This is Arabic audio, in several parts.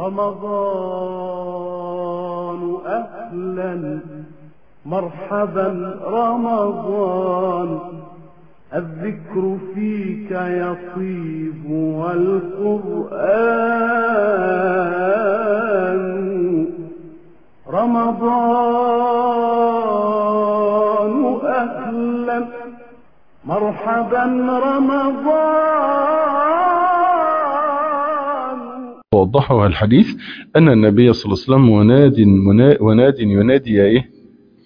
رمضان أهلا مرحبا رمضان، الذكر فيك يطيب والقرآن. رمضان أهلا مرحبا رمضان. وضحه الحديث أن النبي صلى الله عليه وسلم وناد ينادي يا إيه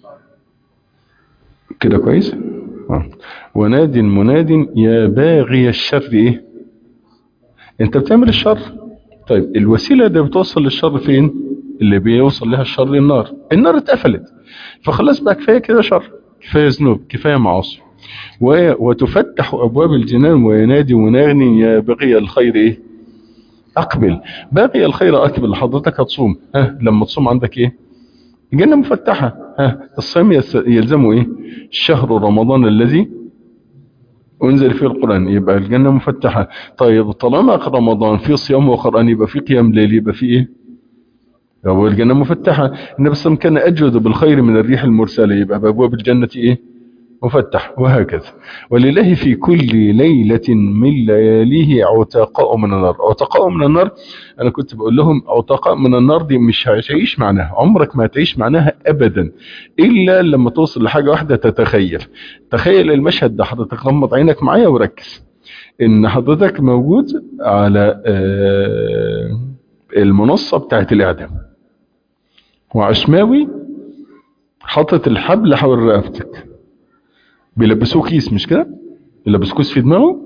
كده كويس؟ وناد مناد يا باغي الشر إيه؟ أنت بتعمل الشر. طيب الوسيلة اللي بتوصل للشر فين؟ اللي بيوصل لها الشر النار اتقفلت، فخلاص بقى كفاية كده شر، كفاية ذنوب، كفاية معاصي، وتفتح أبواب الجنان وينادي مناد يا باغي الخير إيه؟ أقبل. باغي الخير أقبل. حضرتك هتصوم، لما تصوم عندك إيه؟ الجنة مفتحة. الصيام يلزمه إيه؟ شهر رمضان الذي أنزل فيه القرآن، يبقى الجنة مفتحة. طيب طالما رمضان فيه صيام وقرآن يبقى فيه قيام ليل، يبقى فيه إيه؟ يبقى الجنة مفتحة. النبي صلى الله عليه وسلم كان أجود بالخير من الريح المرسلة، يبقى بأبواب الجنة إيه؟ مفتح. وهكذا. ولله في كل ليلة من لياليه عتقاء من النار. عتقاء من النار، أنا كنت بقول لهم عتقاء من النار دي مش هتعيش معناها، عمرك ما هتعيش معناها أبدا إلا لما توصل لحاجة واحدة. تخيل المشهد ده. حضرتك غمض عينك معايا وركز إن حضرتك موجود على المنصة بتاعت الإعدام، وعشماوي حطت الحبل حول رقبتك، بيلبسوه كيس، مش كده؟ بيلبسوه كيس في دماغه،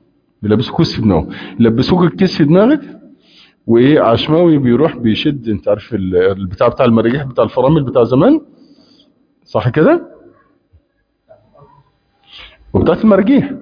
يلبسوك الكيس في دماغك، وايه عشماوي بيروح بيشد، انت عارف البتاع بتاع المراجيح بتاع الفرامل بتاع زمان، صح كده؟ وبتاعت المراجيح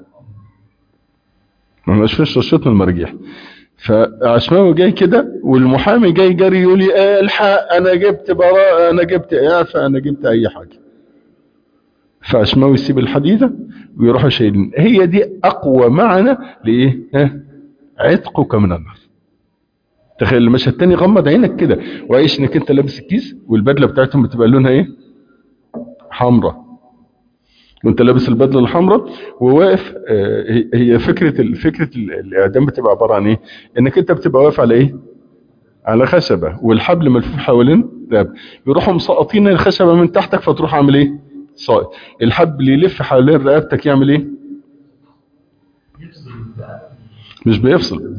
ما فيش رشتنا المراجيح. فعشماوي جاي كده والمحامي جاي جري يقول لي الحق انا جبت براءه، انا جبت اعفاء، انا جبت اي حاجه. فعشماوي يسيب الحديثة ويروحوا شايلين. هي دي أقوى معنى لإيه؟ عتقك من النار. تخيل المشهد التاني، غمض عينك كده وعيش انك انت لابس الكيس والبدلة بتاعتهم بتبقى لونها ايه؟ حمراء، وانت لابس البدلة الحمراء وواقف. هي فكرة الإعدام بتبقى عبارة عن ايه؟ انك انت بتبقى واقف على ايه؟ على خشبة والحبل ملفوف حوالين رقبتك، يروحوا مسقطين الخشبة من تحتك فتروح عامل ايه؟ صائد. الحبل يلف حوالين رقبتك يعمل ايه؟ مش بيفصل،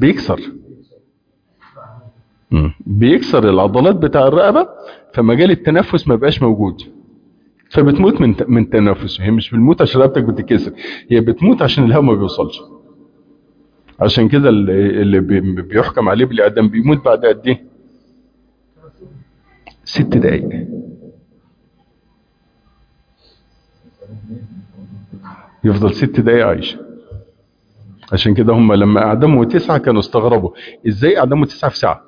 بيكسر العضلات بتاع الرقبة، فمجال التنفس ما بقاش موجود، فبتموت من تنفس. هي مش بتموت عشان رقبتك بتتكسر، هي بتموت عشان الهواء ما بيوصلش. عشان كده اللي بيحكم عليه بالإعدام بيموت بعد قد ايه؟ 6 دقايق. يفضل 6 دقايق عايش. عشان كده هم لما اعدموا 9 كانوا استغربوا ازاي اعدموا 9 في ساعة.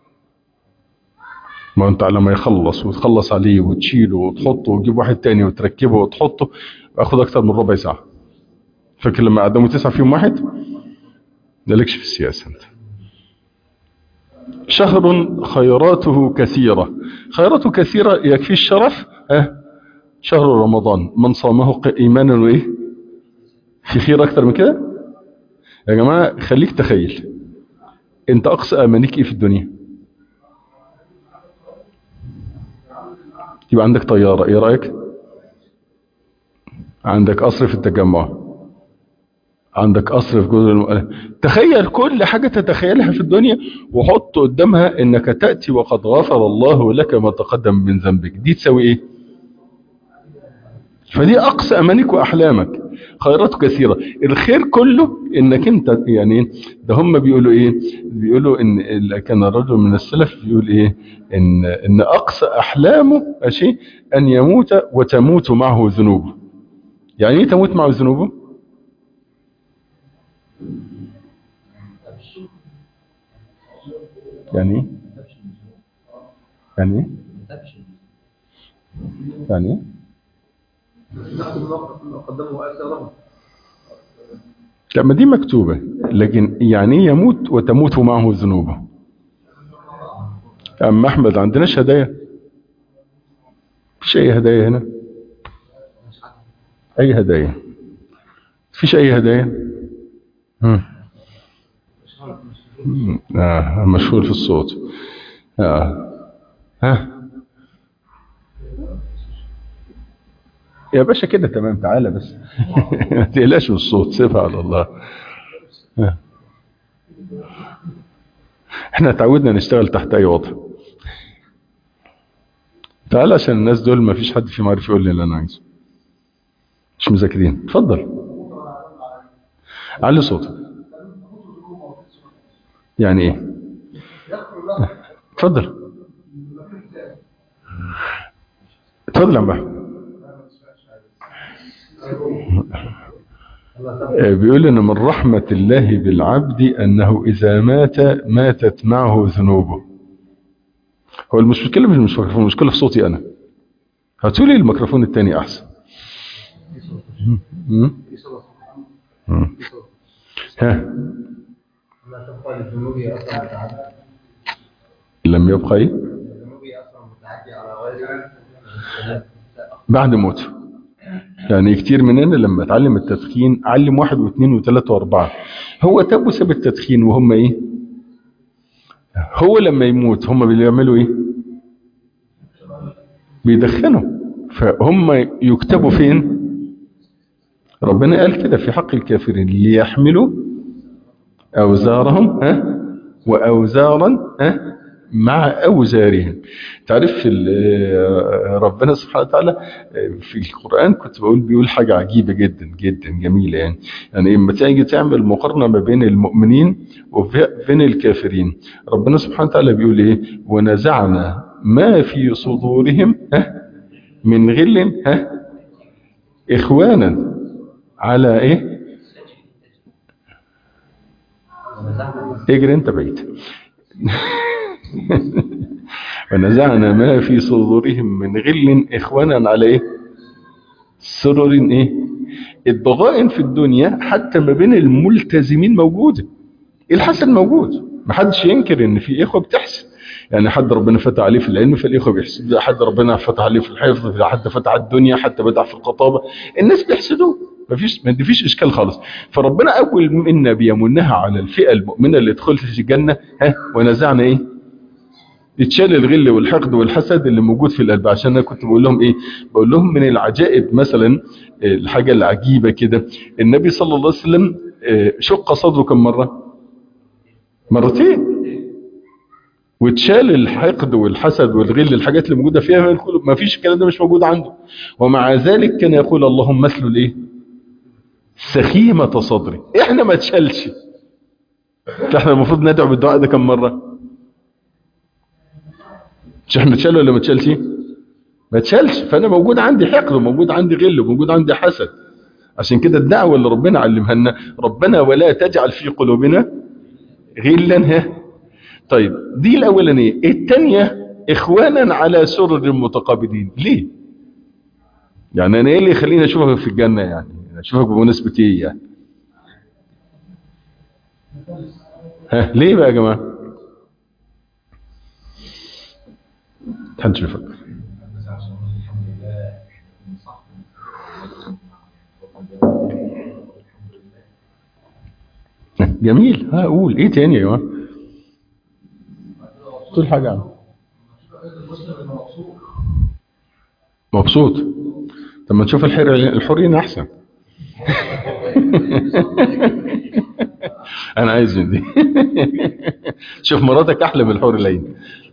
ما انت لما يخلص وتخلص عليه وتشيله وتحطه وتجيب واحد تاني وتركبه وتحطه اخد اكتر من ربع ساعة. فاكر لما اعدموا 9 في يوم واحد؟ مالكش في السياسة انت. شهر خيراته كثيرة. خيراته كثيرة يكفي الشرف. شهر رمضان من صامه ايمانا وايه؟ في خير اكتر من كده؟ يا جماعة خليك تخيل انت اقصى امانيك ايه في الدنيا؟ يبقى عندك طيارة، ايه رأيك؟ عندك قصر في التجمع، عندك قصر في جزر تخيل كل حاجة تتخيلها في الدنيا وحط قدامها انك تأتي وقد غفر الله لك ما تقدم من ذنبك، دي تسوي ايه؟ فدي اقصى امانيك واحلامك. خيرات كثيرة. الخير كله انك انت يعني ده هم بيقولوا ايه؟ بيقولوا ان كان رجل من السلف بيقول ايه؟ ان اقصى احلامه ماشي ان يموت وتموت معه ذنوبه. يعني ايه تموت معه ذنوبه؟ يعني ايه؟ يعني ايه؟ يعني ايه؟ لا ما دي مكتوبة، لكن يعني ايه يموت وتموت معه ذنوبه؟ يا عم احمد عندناش هدايا؟ مفيش اي هدايا هنا؟ اي هدايا؟ مفيش اي هدايا. مشهور في الصوت. ها يا باشا كده تمام، تعالى بس. ما تقلقش من الصوت، سيبها على الله. احنا تعودنا نشتغل تحت اي وضع. تعالى عشان الناس دول ما فيش حد فيهم عارف يقول لي اللي انا عايزه. مش مذاكرين. اتفضل علي صوتك. يعني ايه؟ اتفضل اتفضل يا عم احمد. بيقول ان من رحمة الله بالعبد انه اذا مات ماتت معه ذنوبه. هو المشكلة مش الميكروفون، المشكلة في صوتي انا. هاتولي الميكروفون التاني احسن. ها لم يبقى ايه بعد موته. يعني كتير مننا لما اتعلم التدخين علم 1 و2 و3 و4. هو تاب وساب التدخين وهم ايه؟ هو لما يموت هم بيعملوا ايه؟ بيدخنوا. فهم يكتبوا فين؟ ربنا قال كده في حق الكافرين ليحملوا اوزارهم واوزارا مع اوزارهم. تعرف ربنا سبحانه وتعالى في القرآن كنت بيقول حاجة عجيبة جدا جدا جميلة. يعني لما تيجي تعمل مقارنة ما بين المؤمنين وبين الكافرين، ربنا سبحانه وتعالى بيقول ايه؟ ونزعنا ما في صدورهم من غل اخوانا على ايه؟ اجري انت بعيد. ونزعنا ما في صدورهم من غل اخوانا على ايه؟ سرر ايه؟ الضغائن في الدنيا حتى ما بين الملتزمين موجوده. الحسد موجود، محدش ينكر ان في اخوه بتحسد. يعني حد ربنا فتح عليه في العلم فالاخوه بيحسد، حد ربنا فتح عليه في الحفظ، حد فتح الدنيا، حتى بدع في الخطابه، الناس بيحسدوه. ما فيش اشكال خالص. فربنا اول منا بيمنها على الفئه المؤمنه اللي دخلت الجنه ونزعنا ايه؟ يتشال الغل والحقد والحسد اللي موجود في القلب. عشان انا كنت بقول لهم ايه؟ بقول لهم من العجائب مثلا الحاجه العجيبه كده، النبي صلى الله عليه وسلم شق صدره كم مره؟ مرتين. وتشال الحقد والحسد والغل، الحاجات اللي موجوده فيها ما فيش، الكلام ده مش موجود عنده. ومع ذلك كان يقول اللهم مثل الايه؟ سخيمه صدري. احنا ما تشالش، فاحنا المفروض ندعو بالدعاء ده كم مره؟ مش احنا تشال ولا ما تشالش؟ ما تشالش. فانا موجود عندي حقد وموجود عندي غل وموجود عندي حسد. عشان كده الدعوه اللي ربنا علمها لنا، ربنا ولا تجعل في قلوبنا غلا. طيب دي الاولانيه. الثانيه اخوانا على سرر متقابلين. ليه؟ يعني انا ايه اللي يخليني اشوفك في الجنه؟ يعني اشوفك بمناسبه ايه يعني؟ ليه بقى يا جماعه؟ محدش بيفكر. جميل. اقول ايه تاني يا جماعه؟ تقول حاجه عنه. مبسوط. طب ما تشوف الحورين احسن. انا عايز من دي. شوف مراتك احلى من الحور العين.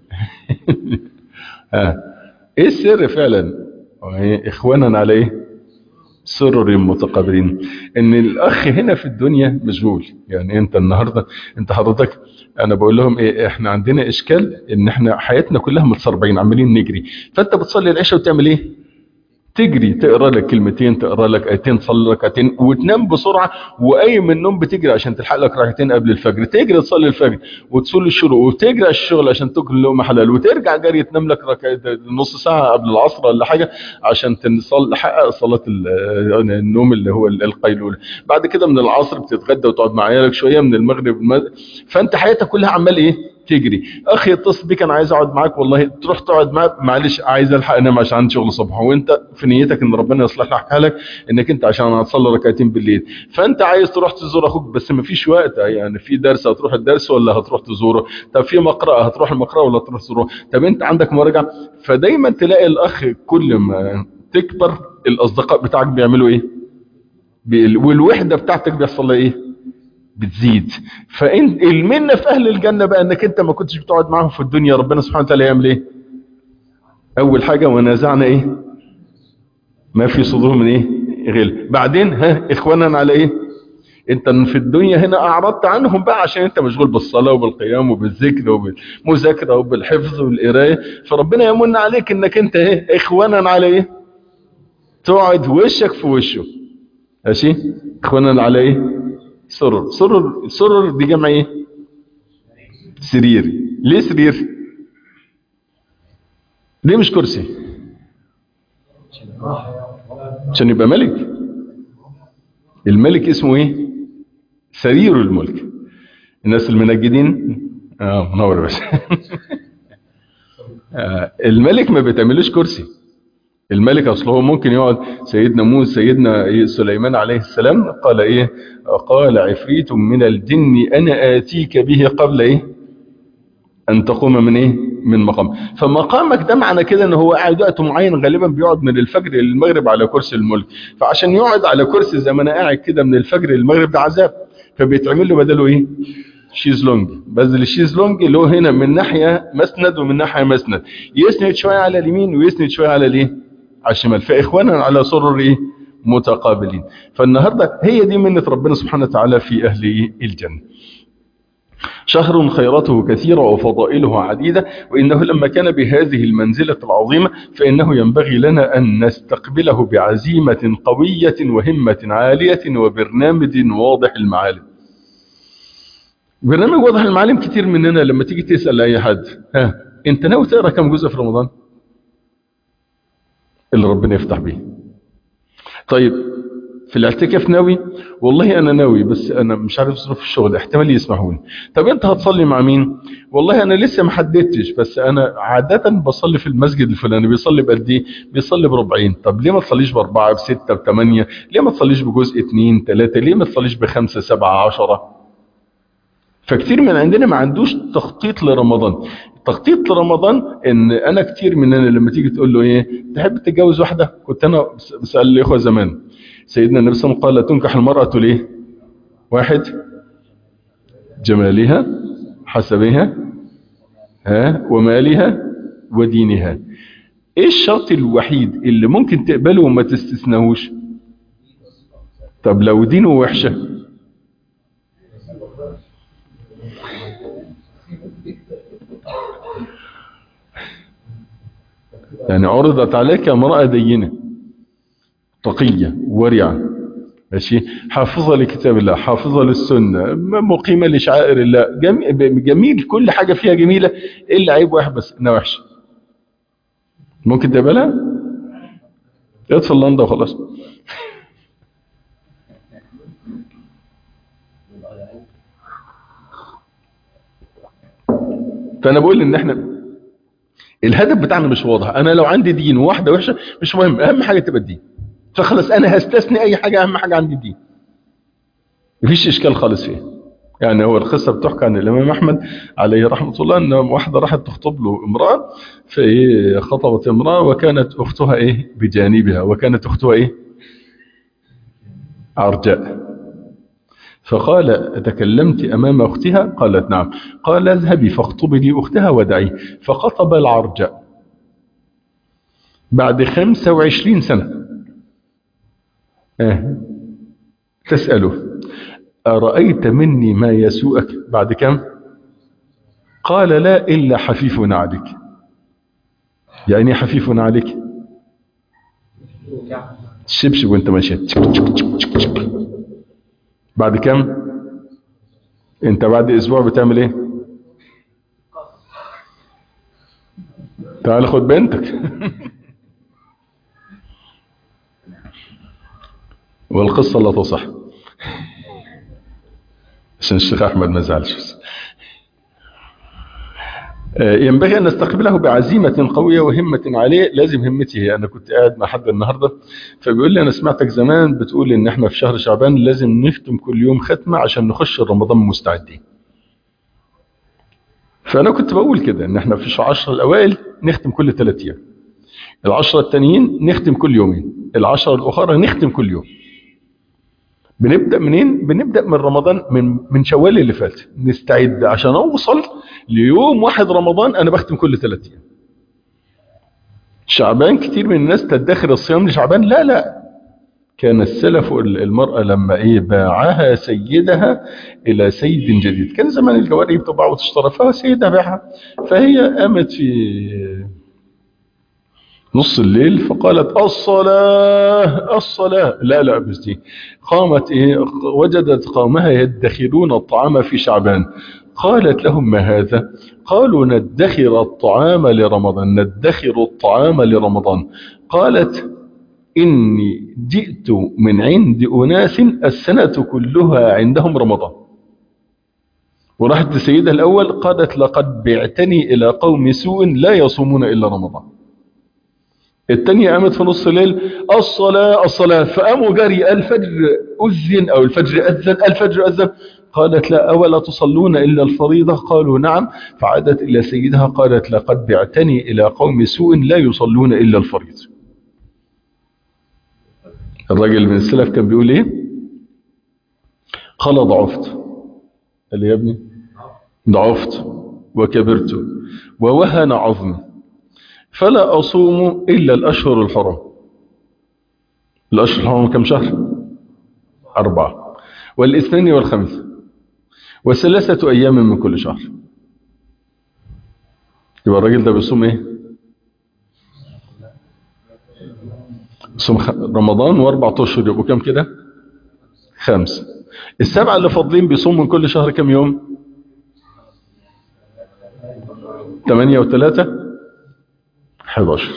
ايه السر فعلا؟ اخوانا على ايه؟ سرر متقابلين. ان الاخ هنا في الدنيا مشغول. يعني انت النهارده انت حضرتك، انا بقول لهم ايه؟ احنا عندنا اشكال ان احنا حياتنا كلها متسربعين عمالين نجري. فانت بتصلي العشاء وتعمل ايه؟ تجري، تقرا لك كلمتين، تقرا لك ايتين، تصلي ركعتين وتنام بسرعه، وقايم من النوم بتجري عشان تلحق لك ركعتين قبل الفجر، تجري تصلي الفجر وتصلي الشروق وتجري على الشغل عشان تاكل لقمه حلال، وترجع جري تنام لك نص ساعه قبل العصر ولا حاجه عشان تحقق صلاه النوم اللي هو القيلوله. بعد كده من العصر بتتغدى وتقعد مع عيالك شويه، من المغرب فانت حياتك كلها عمال ايه؟ تجري. اخي يتصل بيك انا عايز اقعد معاك، والله تروح تقعد معاه، معلش عايز الحق انام عشان عندي شغل الصبح، وانت في نيتك ان ربنا يصلح لك حالك انك انت عشان هتصلي ركعتين بالليل، فانت عايز تروح تزور اخوك بس ما فيش وقت. يعني في درس هتروح الدرس ولا هتروح تزوره؟ طب في مقرأة هتروح المقرأة ولا تروح تزوره؟ طب انت عندك مراجعة. فدايما تلاقي الاخ كل ما تكبر الاصدقاء بتاعك بيعملوا ايه؟ والوحدة بتاعتك بيحصل لها ايه؟ بتزيد. فان المنه في اهل الجنه بقى انك انت ما كنتش بتقعد معاهم في الدنيا، ربنا سبحانه وتعالى يعمل ايه؟ اول حاجه ونازعنا ايه؟ ما في صدورهم من ايه؟ غل. بعدين ها اخوانا على ايه؟ انت في الدنيا هنا اعرضت عنهم بقى عشان انت مشغول بالصلاه وبالقيام وبالذكر وبالمذاكره وبالحفظ والقرايه، فربنا يمن عليك انك انت ايه؟ اخوانا على ايه؟ تقعد وشك في وشه. ماشي؟ اخوانا على ايه؟ سرر. سرر دي جمع ايه؟ سرير. ليه سرير؟ ليه مش كرسي؟ عشان يبقى ملك. الملك اسمه ايه؟ سرير الملك. الناس المنجدين منور بس الملك ما بتعملوش كرسي. الملك اصله هو ممكن يقعد. سيدنا موسى سيدنا سليمان عليه السلام قال ايه؟ قال عفريت من الجن انا اتيك به قبل ايه؟ ان تقوم من ايه؟ من مقام. فمقامك ده معنى كده ان هو قاعد وقت معين، غالبا بيقعد من الفجر للمغرب على كرسي الملك. فعشان يقعد على كرسي زي ما انا قاعد كده من الفجر للمغرب ده عذاب، فبيتعمل له بداله ايه؟ شيزلونج. بذل الشيزلونج اللي هو هنا من ناحيه مسند ومن ناحيه مسند، يسند شويه على اليمين ويسند شويه على الايه؟ على الشمال. فاخوانا على سرر ايه؟ متقابلين. فالنهارده هي دي منة ربنا سبحانه وتعالى في اهل الجنه. شهر خيراته كثيرة وفضائله عديدة، وإنه لما كان بهذه المنزلة العظيمة فإنه ينبغي لنا أن نستقبله بعزيمة قوية وهمة عالية وبرنامج واضح المعالم. برنامج واضح المعالم كتير مننا لما تيجي تسأل أي حد أنت ناوي تقرأ كم جزء في رمضان؟ اللي ربنا يفتح به. طيب في الاعتكاف ناوي؟ والله انا ناوي بس انا مش عارف ظروف الشغل، احتمال يسمحوني. طب انت هتصلي مع مين؟ والله انا لسه ما حددتش، بس انا عادة بصلي في المسجد الفلاني. بيصلي بقد ايه؟ بيصلي بربعين. طب ليه ما تصليش باربعة بستة بثمانية؟ ليه ما تصليش بجزء 2 3؟ ليه ما تصليش بخمسة 7 10؟ فكتير من عندنا ما عندوش تخطيط لرمضان. تخطيط لرمضان ان انا كتير مننا لما تيجي تقول له ايه تحب تتجوز واحدة، كنت انا بسأل الاخوة زمان سيدنا النبي صلى الله عليه وسلم قال تنكح المرأة ليه؟ واحد جمالها حسبها ومالها ودينها. ايه الشرط الوحيد اللي ممكن تقبله وما تستثناهوش؟ طب لو دينه وحشة؟ يعني عرضت عليك امرأة دينة تقية ورعة، ماشي، حافظة لكتاب الله، حافظة للسنة، مقيمة لشعائر الله، جميل كل حاجة فيها جميلة، إلا عيب واحد بس انها وحشة. ممكن تقبلها؟ اطفي اللندا وخلاص. فأنا بقول إن احنا الهدف بتاعنا مش واضح. أنا لو عندي دين وواحدة وحشة مش مهم، أهم حاجة تبقى الدين، فخلص أنا هستثني أي حاجة، أهم حاجة عندي الدين، مفيش إشكال خالص فيه. يعني هو القصة بتحكى عن الإمام أحمد عليه رحمة الله أن واحدة راحت تخطب له امرأة، فخطبت امرأة وكانت أختها إيه بجانبها، وكانت أختها إيه عرجاء. فقال تكلمت أمام أختها؟ قالت نعم. قال اذهبي فاخطبي لي أختها ودعيه. فخطب العرجاء بعد 25 سنة. تسأله أرأيت مني ما يسوءك بعد كم؟ قال لا إلا حفيف نعلك. يعني حفيف نعلك شبشب وانت ماشي. بعد كم؟ انت بعد اسبوع بتعمل ايه؟ تعال خد بنتك. والقصة لا تصح عشان الشيخ احمد ما زعلش. ينبغي أن نستقبله بعزيمة قوية وهمة عالية. لازم همتي هي. أنا كنت قاعد مع حد النهاردة فبيقول لي أنا سمعتك زمان بتقول إن إحنا في شهر شعبان لازم نختم كل يوم ختمة عشان نخش رمضان مستعدين. فأنا كنت بقول كده إن إحنا في 10 الأوائل نختم كل 3 أيام، 10 التانيين نختم كل يومين، 10 الأخرى نختم كل يوم. بنبدأ منين؟ بنبدأ من رمضان، من شوال اللي فات، نستعد عشان أوصل ليوم 1 رمضان أنا بختم كل 3 أيام. شعبان كتير من الناس تدخر الصيام لشعبان. لا لا، كان السلف المرأة لما باعها سيدها إلى سيد جديد، كان زمان الجواري بتباع وتشترى، فسيدها باعها، فهي قامت في نص الليل فقالت الصلاة الصلاة. لا لا، بس دي قامت وجدت قومها يدخرون الطعام في شعبان. قالت لهم ما هذا؟ قالوا ندخر الطعام لرمضان، ندخر الطعام لرمضان. قالت إني جئت من عند أناس السنة كلها عندهم رمضان. وراحت سيدها الأول قالت لقد بعتني إلى قوم سوء لا يصومون إلا رمضان. التانية قامت في نص الليل الصلاة الصلاة، فقاموا جري الفجر أذن أو الفجر أذن، الفجر أذن. قالت لا أولا تصلون إلا الفريضة؟ قالوا نعم. فعادت إلى سيدها قالت لقد بعتني إلى قوم سوء لا يصلون إلا الفريضة. الراجل من السلف كان بيقول ايه؟ قال ضعفت. قال يا ابني ضعفت وكبرت ووهن عظمي فلا أصوم إلا الأشهر الحرم. الأشهر الحرم كم شهر؟ 4، والاثنين والخميس، و3 أيام من كل شهر. يبقى الراجل ده بيصوم ايه؟ صوم رمضان و4 أشهر، يبقوا كم كده؟ 5. ال7 اللي فاضلين بيصوم من كل شهر كم يوم؟ 8 و3 11.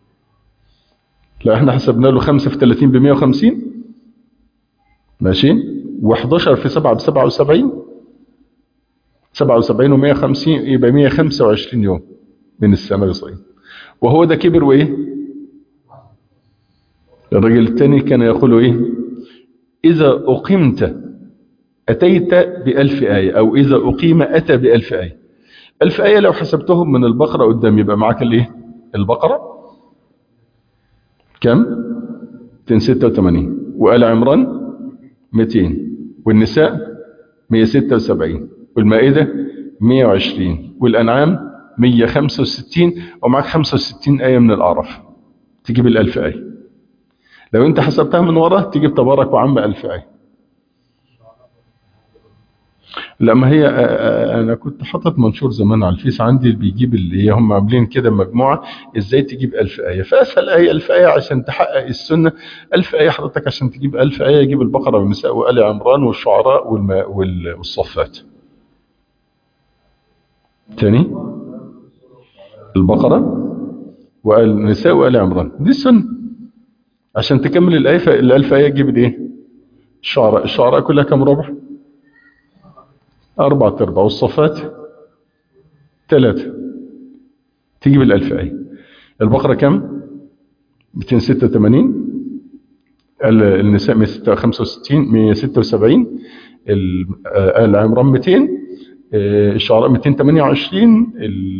لا احنا حسبنا له 5 في 30 ب150 ماشي، و11 في 7 ب77، 77 و150 يبقى 125 يوم من السنة يصيم. وهو ده كبر وايه؟ الرجل الثاني كان يقول ايه؟ إذا أقمت أتيت ب1000 آية، أو إذا أقيم أتى ب1000 آية. 1000 آية لو حسبتهم من البقرة قدام يبقى معاك الايه؟ البقرة كم؟ 286، وآل عمران 200، والنساء 176، والمائدة 120، والأنعام 165، ومعك 65 آية من الأعراف. تجيب 1000 آية. لو انت حسبتها من ورا تجيب تبارك وعم 1000 آية. لما هي انا كنت حاطط منشور زمان على الفيس عندي بيجيب اللي هم عاملين كده مجموعة ازاي تجيب 1000 آية. فاسهل آية 1000 آية عشان تحقق السنة. 1000 آية حضرتك عشان تجيب 1000 آية جيب البقرة والنساء وآل عمران والشعراء والصفات. تاني البقرة والنساء وآل عمران دي السنة. عشان تكمل الآية ال1000 آية تجيب الايه؟ الشعراء كلها كم ربع؟ 4/4، والصفات 3، تجيب 1000 آية. البقرة كم؟ 286، النساء 165 176، آل عمران 200، الشعراء 228،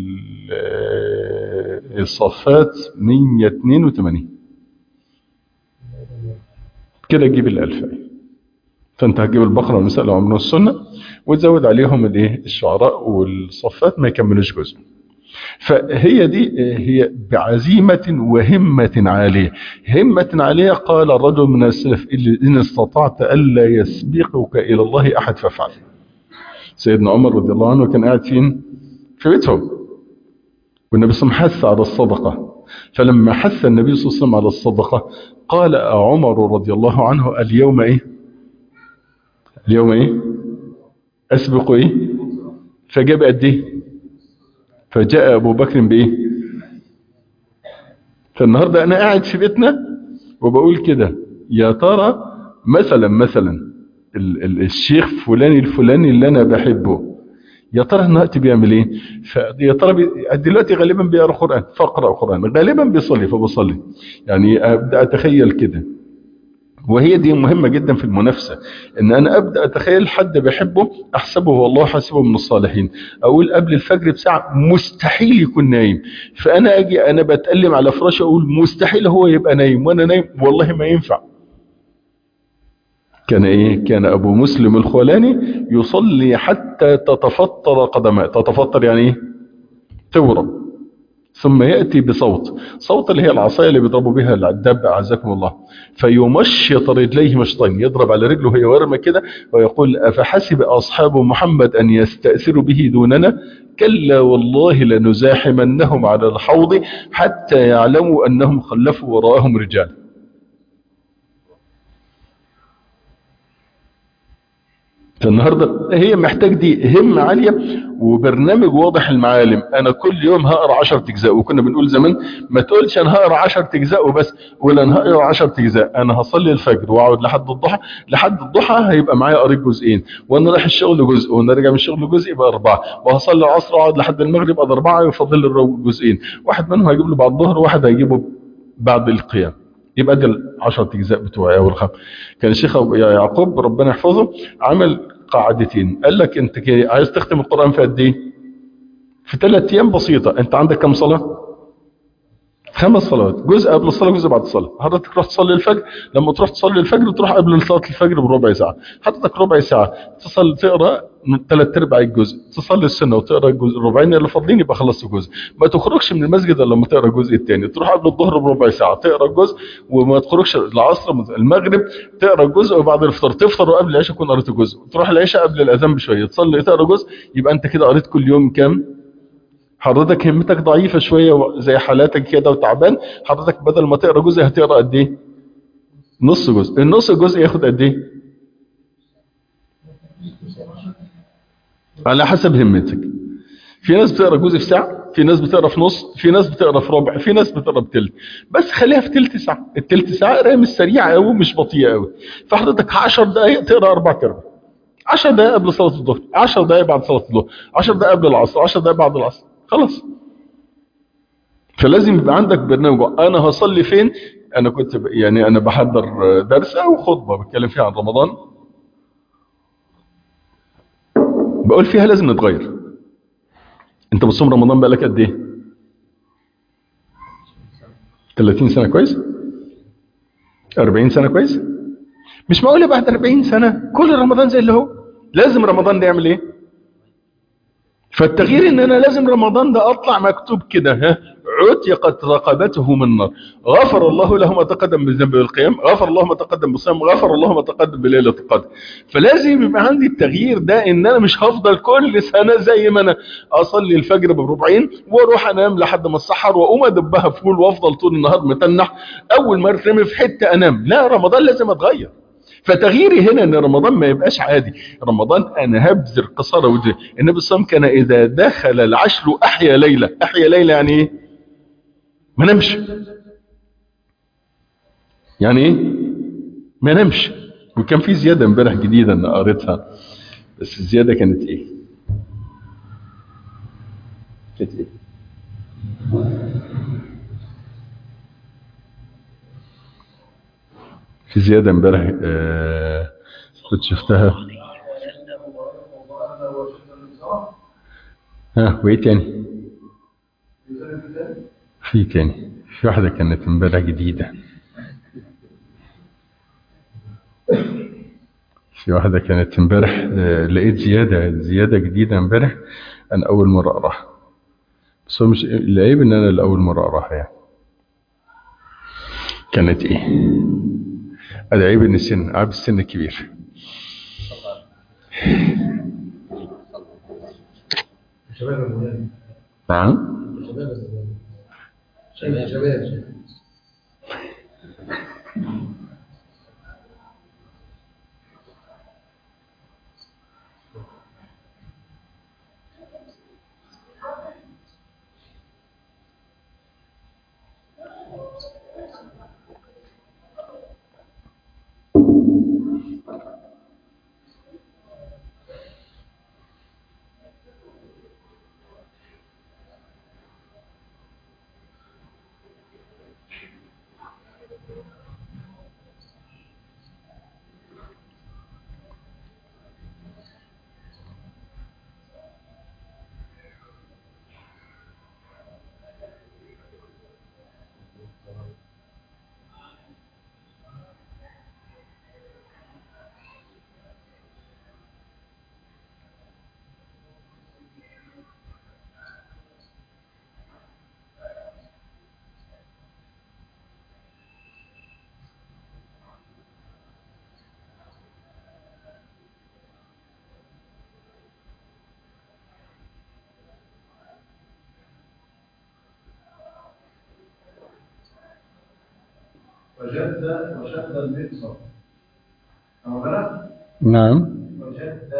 الصفات 182. كده تجيب 1000 آية. فانت هتجيب البقرة والنساء لو عملوا السنة وتزود عليهم الايه؟ الشعراء والصفات ما يكملوش جزء. فهي دي هي بعزيمة وهمة عالية. همة عالية. قال الرجل من السلف إن استطعت ألا يسبقك إلى الله أحد فافعل. سيدنا عمر رضي الله عنه كان قاعد فين؟ في بيتهم، والنبي صلى الله عليه وسلم حث على الصدقة. فلما حث النبي صلى الله عليه وسلم على الصدقة قال عمر رضي الله عنه اليوم ايه؟ اليوم ايه؟ اسبق ايه؟ فجاب قد ايه؟ فجاء ابو بكر بايه؟ فالنهاردة انا قاعد في بيتنا وبقول كده يا ترى مثلا الشيخ فلاني الفلاني اللي انا بحبه يا ترى الوقت بيعمل ايه؟ يا ترى دلوقتي غالبا بيقرا قران فاقرا قران، غالبا بيصلي فبصلي. يعني ابدا اتخيل كده. وهي دي مهمة جدا في المنافسة، ان انا ابدأ اتخيل حد بحبه احسبه والله حاسبه من الصالحين، اقول قبل الفجر بساعة مستحيل يكون نايم، فانا اجي انا بتألم على فراشي اقول مستحيل هو يبقى نايم وانا نايم، والله ما ينفع. كان ايه؟ كان ابو مسلم الخولاني يصلي حتى تتفطر قدمه. تتفطر يعني ايه؟ تورم. ثم يأتي بصوت، صوت اللي هي العصاية اللي بيضربوا بها الدب أعزكم الله، فيمشط رجليه مشطين، يضرب على رجله وهي ورمة كده، ويقول أفحسب أصحاب محمد أن يستأثروا به دوننا؟ كلا والله لنزاحمنهم على الحوض حتى يعلموا أنهم خلفوا وراءهم رجال. فالنهاردة هي محتاج دي همة عالية وبرنامج واضح المعالم. انا كل يوم هقرا 10 اجزاء، وكنا بنقول زمان ما تقولش انا هقرا 10 اجزاء وبس، ولا انا هقرا 10 اجزاء، انا هصلي الفجر واقعد لحد الضحى، لحد الضحى هيبقى معايا قريت جزئين، وانا رايح الشغل جزء، وانا راجع من الشغل جزء، يبقى 4، وهصلي العصر واقعد لحد المغرب يبقى 4، يفضل لي جزئين، واحد منهم هيجيب له بعد الظهر وواحد هيجيبه بعد القيام، يبقى دي ال10 اجزاء بتوعي او الخمس. كان الشيخ يعقوب ربنا يحفظه عمل قاعدتين، قال لك انت عايز تختم القرآن في قد ايه؟ في 3 ايام بسيطة. انت عندك كم صلاة؟ 5 صلوات، جزء قبل الصلاة جزء بعد الصلاة. حضرتك تروح تصلي الفجر، لما تروح تصلي الفجر تروح قبل صلاة الفجر بربع ساعة، حضرتك ربع ساعة تصلي تقرا 3/4 الجزء، تصلي السنة وتقرا الجزء الربعين اللي فاضلين يبقى خلصت جزء. ما تخرجش من المسجد الا لما تقرا الجزء الثاني، تروح قبل الظهر بربع ساعة تقرا الجزء، وما تخرجش العصر المغرب تقرا الجزء، وبعد الافطار تفطر وقبل العشاء تكون قريت الجزء، تروح العشاء قبل الاذان بشوية تصلي تقرا جزء، يبقى انت كده قريت كل يوم كام؟ حضرتك همتك ضعيفة شوية زي حالاتك كده وتعبان، حضرتك بدل ما تقرأ جزء هتقرأ قد ايه؟ نص جزء. النص الجزء ياخد قد ايه؟ على حسب همتك. في ناس بتقرأ جزء في ساعة، في ناس بتقرأ في نص، في ناس بتقرأ في ربع، في ناس بتقرأ بتلت، بس خليها في تلت ساعة. التلت ساعة قراية مش سريعة قوي مش بطيئة قوي، فحضرتك 10 دقائق تقرأ 4/4، 10 دقائق قبل صلاة الظهر، 10 دقائق بعد صلاة الظهر، 10 دقائق قبل العصر، 10 دقائق بعد العصر، خلاص. فلازم يبقى عندك برنامج، انا هصلي فين. انا كنت يعني انا بحضر درس او خطبة بتكلم فيها عن رمضان، بقول فيها لازم نتغير. انت بتصوم رمضان بقالك قد ايه؟ 30 سنة كويس؟ 40 سنة كويس؟ مش معقولة بعد 40 سنة كل رمضان زي اللي هو. لازم رمضان ده يعمل ايه؟ فالتغيير ان انا لازم رمضان ده اطلع مكتوب كده، ها، عتقت رقبته من النار، غفر الله له ما تقدم من ذنبه القيام، غفر الله ما تقدم بالصيام، غفر الله ما تقدم بليلة القدر. فلازم يبقى عندي التغيير ده، ان انا مش هفضل كل سنة زي ما انا اصلي الفجر بربعين واروح انام لحد ما السحر واقوم ادبها فول وافضل طول النهار متنح، اول ما ارتمي في حتة انام. لا، رمضان لازم اتغير. فتغييري هنا ان رمضان ما يبقاش عادي، رمضان انا هبذر قصارى وجهي. النبي صلى الله عليه وسلم كان اذا دخل العشر احيا ليله. احيا ليله يعني ايه؟ ما نمش. يعني ايه؟ ما نمش. وكان في زياده امبارح جديده انا قريتها، بس الزياده كانت ايه؟ كانت ايه؟ في زياده امبارح كنت شفتها. ها، وايه تاني؟ في تاني، في واحده كانت امبارح جديده، في واحدة كانت امبارح لقيت زيادة جديدة امبارح، أنا أول مرة أقراها، بس هو مش العيب إن أنا لأول مرة أقراها يعني. كانت إيه؟ العيب إن عيب السن الكبير. نعم؟ شباب. وشد المئصر. أما بلد؟ نعم. وشد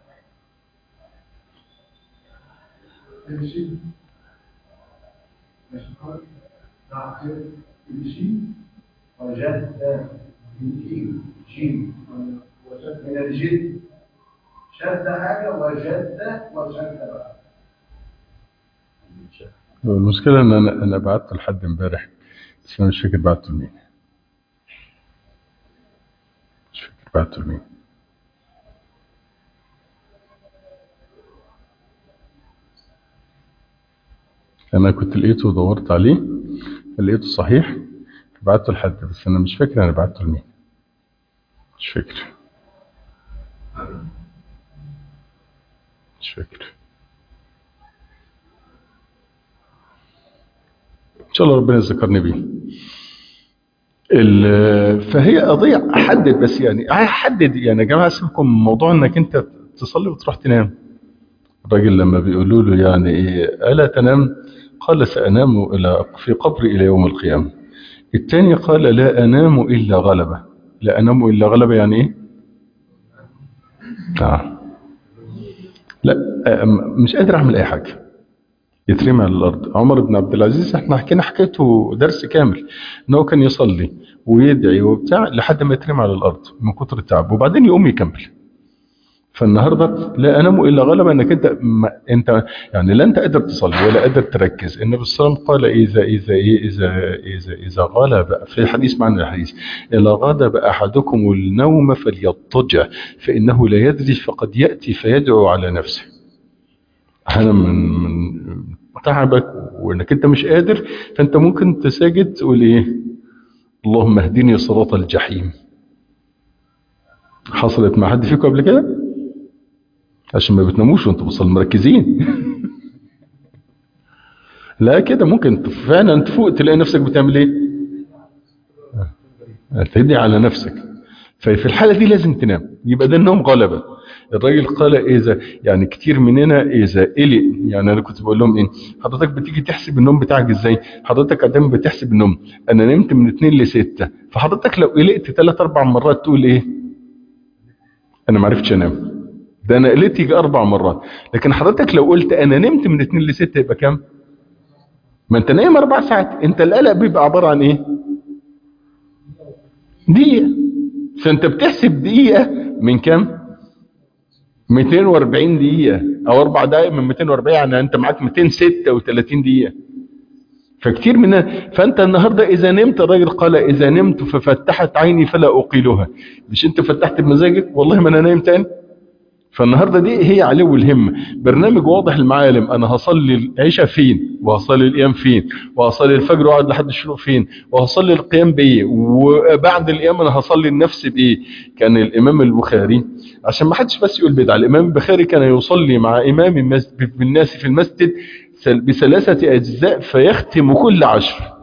تمشي ماشي خالص. نعم كده تمشي وجد من جيم وجد من الجد شد حاجة وجد بقى. المشكلة ان انا بعته لحد امبارح بس انا مش فاكر بعته لمين. انا كنت لقيته ودورت عليه لقيته صحيح بعته لحد بس انا مش فاكر انا بعته لمين. مش فاكر. ان شاء الله ربنا يذكرني بيه. فهي قضية حدد بس يعني حدد يعني يا جماعة سيبكم موضوع انك انت تصلي وتروح تنام. الراجل لما بيقولوا له يعني ايه ألا تنام قال سأنام في قبري إلى يوم القيامة. الثاني قال لا أنام إلا غلبة. لا أنام إلا غلبة يعني ايه لا مش قادر أعمل أي حاجة يترمي على الأرض. عمر بن عبد العزيز احنا حكينا حكيته درس كامل انه كان يصلي ويدعي وبتاع لحد ما يترمي على الأرض من كتر التعب وبعدين يقوم يكمل. فالنهارده لا انام الا غلبا انك انت يعني لا انت قادر تصلي ولا قادر تركز. النبي صلى الله عليه وسلم قال اذا غلب في الحديث معنى الحديث اذا غلب احدكم النوم فليضطجع فانه لا يدري فقد ياتي فيدعو على نفسه. انا من تعبك وانك انت مش قادر فانت ممكن تساجد تقول ايه اللهم اهدني صراط الجحيم. حصلت مع حد فيكم قبل كده؟ عشان ما بتناموش وانتوا بتصلوا مركزين. لا كده ممكن فعلا تفوق تلاقي نفسك بتعمل ايه تهدي على نفسك. ففي الحالة دي لازم تنام يبقى ده النوم غلبة. الراجل قال اذا يعني كتير مننا اذا قلق يعني انا كنت بقول لهم ايه حضرتك بتيجي تحسب النوم بتاعك ازاي. حضرتك قدام بتحسب النوم انا نمت من 2 ل6 فحضرتك لو قلقت 3-4 مرات تقول ايه انا معرفتش انام. ده انا قلت يجي 4 مرات. لكن حضرتك لو قلت انا نمت من 2 ل6 يبقى كام؟ ما انت نايم 4 ساعات. انت القلق بيبقى عبارة عن ايه دقيقة. فانت بتحسب دقيقة من كام 240 دقيقة او 4 دقائق من 240 يعني انت معاك 236 دقيقة. فكتير منها فانت النهاردة اذا نمت الراجل قال اذا نمت ففتحت عيني فلا اقيلها. مش انت فتحت بمزاجك والله ما انا نايم تاني. فالنهاردة دي هي علو الهمة. برنامج واضح المعالم انا هصلي العشاء فين وهصلي القيام فين وهصلي الفجر واقعد لحد الشروق فين وهصلي القيام بايه وبعد القيام انا هصلي النفس بايه. كان الامام البخاري عشان ما حدش بس يقول بدعة الامام البخاري كان يصلي مع امام بالناس في المسجد ب3 اجزاء فيختم كل 10.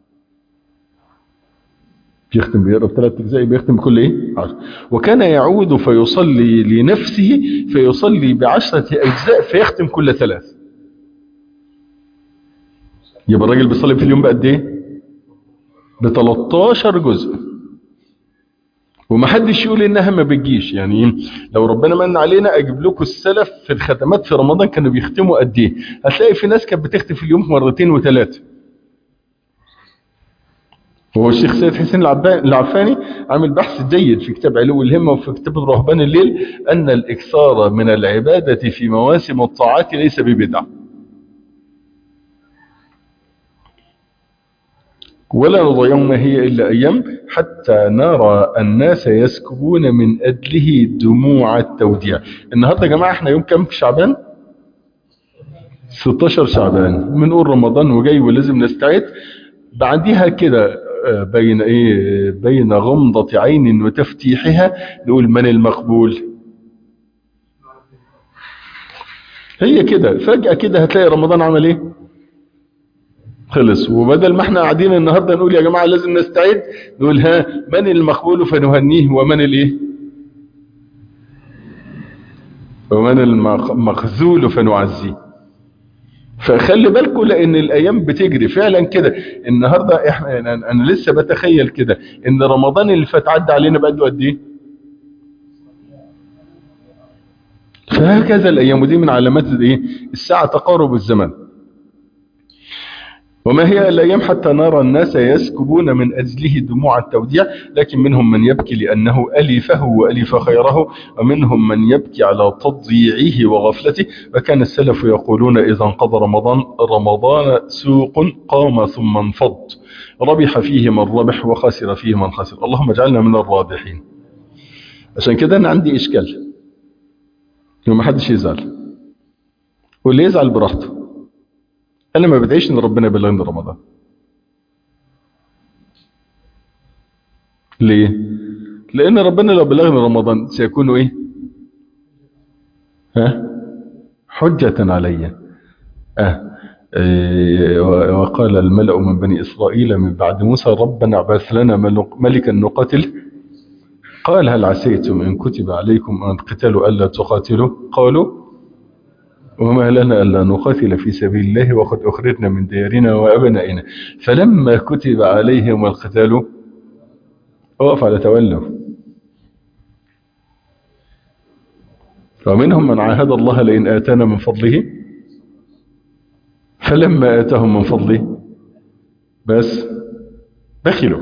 يختم بيقرأ ب3 أجزاء بيختم كل ايه 10. وكان يعود فيصلي لنفسه فيصلي ب10 أجزاء فيختم كل 3. يبقى الراجل بيصلي في اليوم بقد ايه ب13 جزء. ومحدش يقول انها ما بتجيش يعني لو ربنا من علينا اجيب لكم السلف في الختمات في رمضان كانوا بيختموا قد ايه. هتلاقي في ناس كانت بتختم في اليوم 2 و3. هو الشيخ سيد حسين العفاني عامل بحث جيد في كتاب علو الهمة وفي كتاب رهبان الليل أن الإكثار من العبادة في مواسم الطاعات ليس ببدعة ولا نضيع ما هي إلا أيام حتى نرى الناس يسكبون من أجله دموع التوديع. النهاردة يا جماعة احنا يوم كم في شعبان 16 شعبان بنقول رمضان وجاي ولازم نستعد. بعدها كده بين غمضة عين وتفتيحها نقول من المقبول. هي كده فجأة كده هتلاقي رمضان عمل ايه خلص. وبدل ما احنا قاعدين النهاردة نقول يا جماعة لازم نستعد نقول ها من المقبول فنهنيه ومن الايه ومن المخذول فنعزيه. فخلي بالكم لان الايام بتجري فعلا كده. النهارده احنا انا لسه بتخيل كده ان رمضان اللي فات عدى علينا بقى قد ايه. فهكذا الايام، ودي من علامات الايه، الساعه، تقارب الزمن. وما هي الأيام حتى نرى الناس يسكبون من أجله دموع التوديع، لكن منهم من يبكي لأنه ألفه وألف خيره، ومنهم من يبكي على تضييعه وغفلته. وكان السلف يقولون إذا انقضى رمضان سوق قام ثم انفض، ربح فيه من ربح وخسر فيه من خسر. اللهم اجعلنا من الرابحين. عشان كده أنا عندي إشكال، ما حدش يزعل، واللي يزعل براحته. أنا ما بدعيش إن ربنا يبلغني رمضان. ليه؟ لأن ربنا لو بلغني رمضان سيكون إيه؟ ها؟ حجة علي. وقال الملأ من بني إسرائيل من بعد موسى ربنا ابعث لنا ملكا نقاتل. قال هل عسيتم إن كتب عليكم أن تقتلوا ألا تقاتلوا؟ قالوا وما لنا ألا نقاتل في سبيل الله وقد أخرجنا من ديارنا وأبنائنا. فلما كتب عليهم القتال وقف على تولوا. ومنهم من عاهد الله لئن آتانا من فضله، فلما آتاهم من فضله بس بخلوا.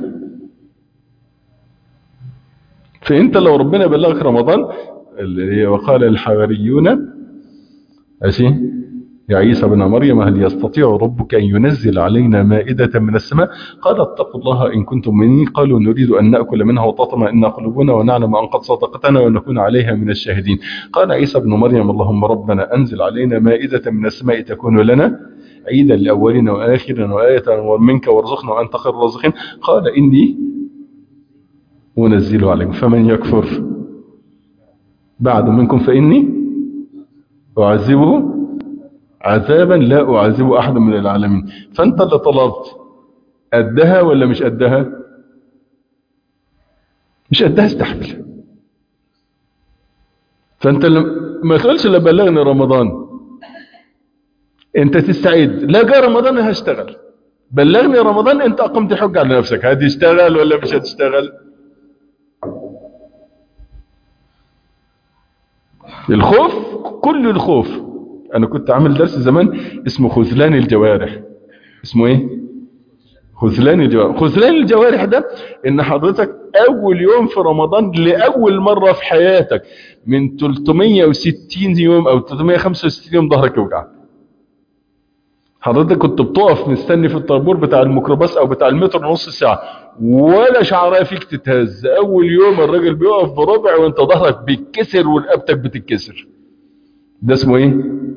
فانت لو ربنا بلغك رمضان، اللي وقال الحواريون أشي يا عيسى بن مريم هل يستطيع ربك أن ينزل علينا مائدة من السماء؟ قال اتقوا الله إن كنتم مؤمنين. قالوا نريد أن نأكل منها وتطمئن قلوبنا ونعلم أن قد صدقتنا ونكون عليها من الشاهدين. قال عيسى بن مريم اللهم ربنا أنزل علينا مائدة من السماء تكون لنا عيدا لأولنا وآخرنا وآية منك وارزقنا وأنت خير الرازقين. قال إني أنزله عليكم فمن يكفر بعد منكم فإني أعذبه عذابا لا أعذب أحد من العالمين. فأنت اللي طلبت قدها ولا مش قدها؟ مش قدها، استحمل. فأنت ما تقولش لا بلغني رمضان، أنت تستعد لا جاء رمضان هشتغل. بلغني رمضان أنت أقمت حج على نفسك، هتشتغل ولا مش هتشتغل؟ الخوف، كل الخوف. أنا كنت عامل درس زمان اسمه خذلان الجوارح. اسمه إيه؟ خذلان الجوارح. خذلان الجوارح ده إن حضرتك أول يوم في رمضان لأول مرة في حياتك من 360 يوم أو 365 يوم ظهرك يوجعك. حضرتك كنت بتقف مستني في الطابور بتاع الميكروباص أو بتاع المترو نص ساعة ولا شعراء فيك تتهز. أول يوم الراجل بيقف بربع وانت ظهرك بيتكسر ورقبتك بتتكسر. ده اسمه ايه؟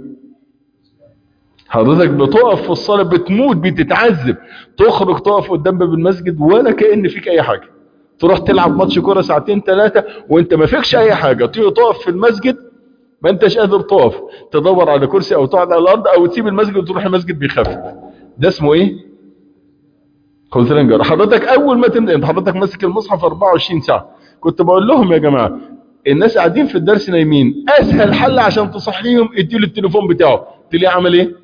حضرتك بتقف في الصلاة بتموت بتتعذب، تخرج تقف قدام باب المسجد ولا كأن فيك اي حاجة. تروح تلعب ماتش كورة ساعتين ثلاثة وانت ما فيكش اي حاجة. تيجي تقف في المسجد ما انتش قادر تقف، تدور على كرسي او تقعد على الارض او تسيب المسجد وتروح المسجد بيخفف. ده اسمه ايه؟ خذلان جوارح. حضرتك اول ما انت حضرتك ماسك المصحف 24 ساعة. كنت بقول لهم يا جماعة الناس قاعدين في الدرس نايمين، اسهل حل عشان تصحيهم اديله التليفون بتاعه. تلاقيه عمل ايه؟